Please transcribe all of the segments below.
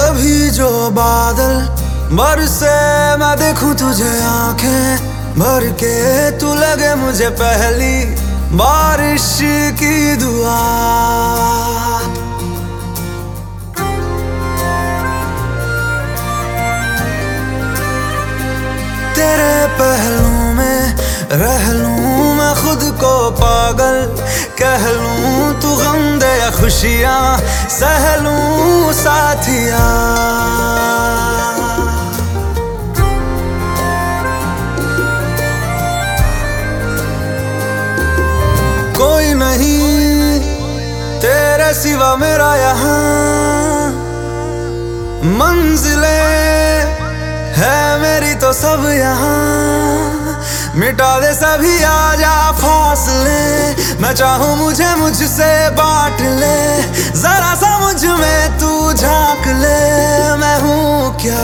कभी जो बादल बरसे मैं देखूं तुझे आंखें भर के, तू लगे मुझे पहली बारिश की दुआ। तेरे पहलू में रह लूं मैं खुद को पागल, कह लूं तू गम दे या खुशियां सह लूं साथिया। कोई नहीं तेरे सिवा मेरा यहाँ, मंजिलें है मेरी तो सब यहाँ। मिटा दे सभी आजा फासले, मैं चाहूँ मुझे मुझसे बांट ले। जरा सा मुझ में तू झांक ले, मैं हूँ क्या।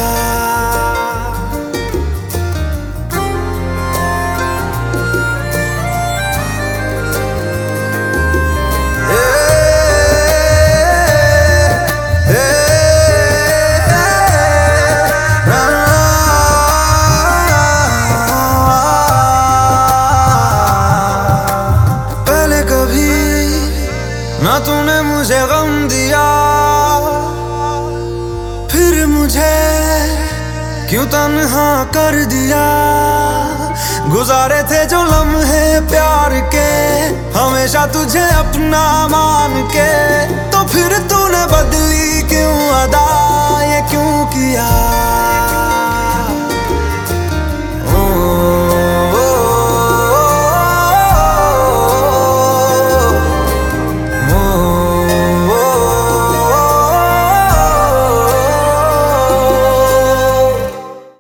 ना तूने मुझे गम दिया, फिर मुझे क्यों तन्हा कर दिया। गुजारे थे जो लम्हे प्यार के, हमेशा तुझे अपना मान के, तो फिर तूने बदली क्यों अदा।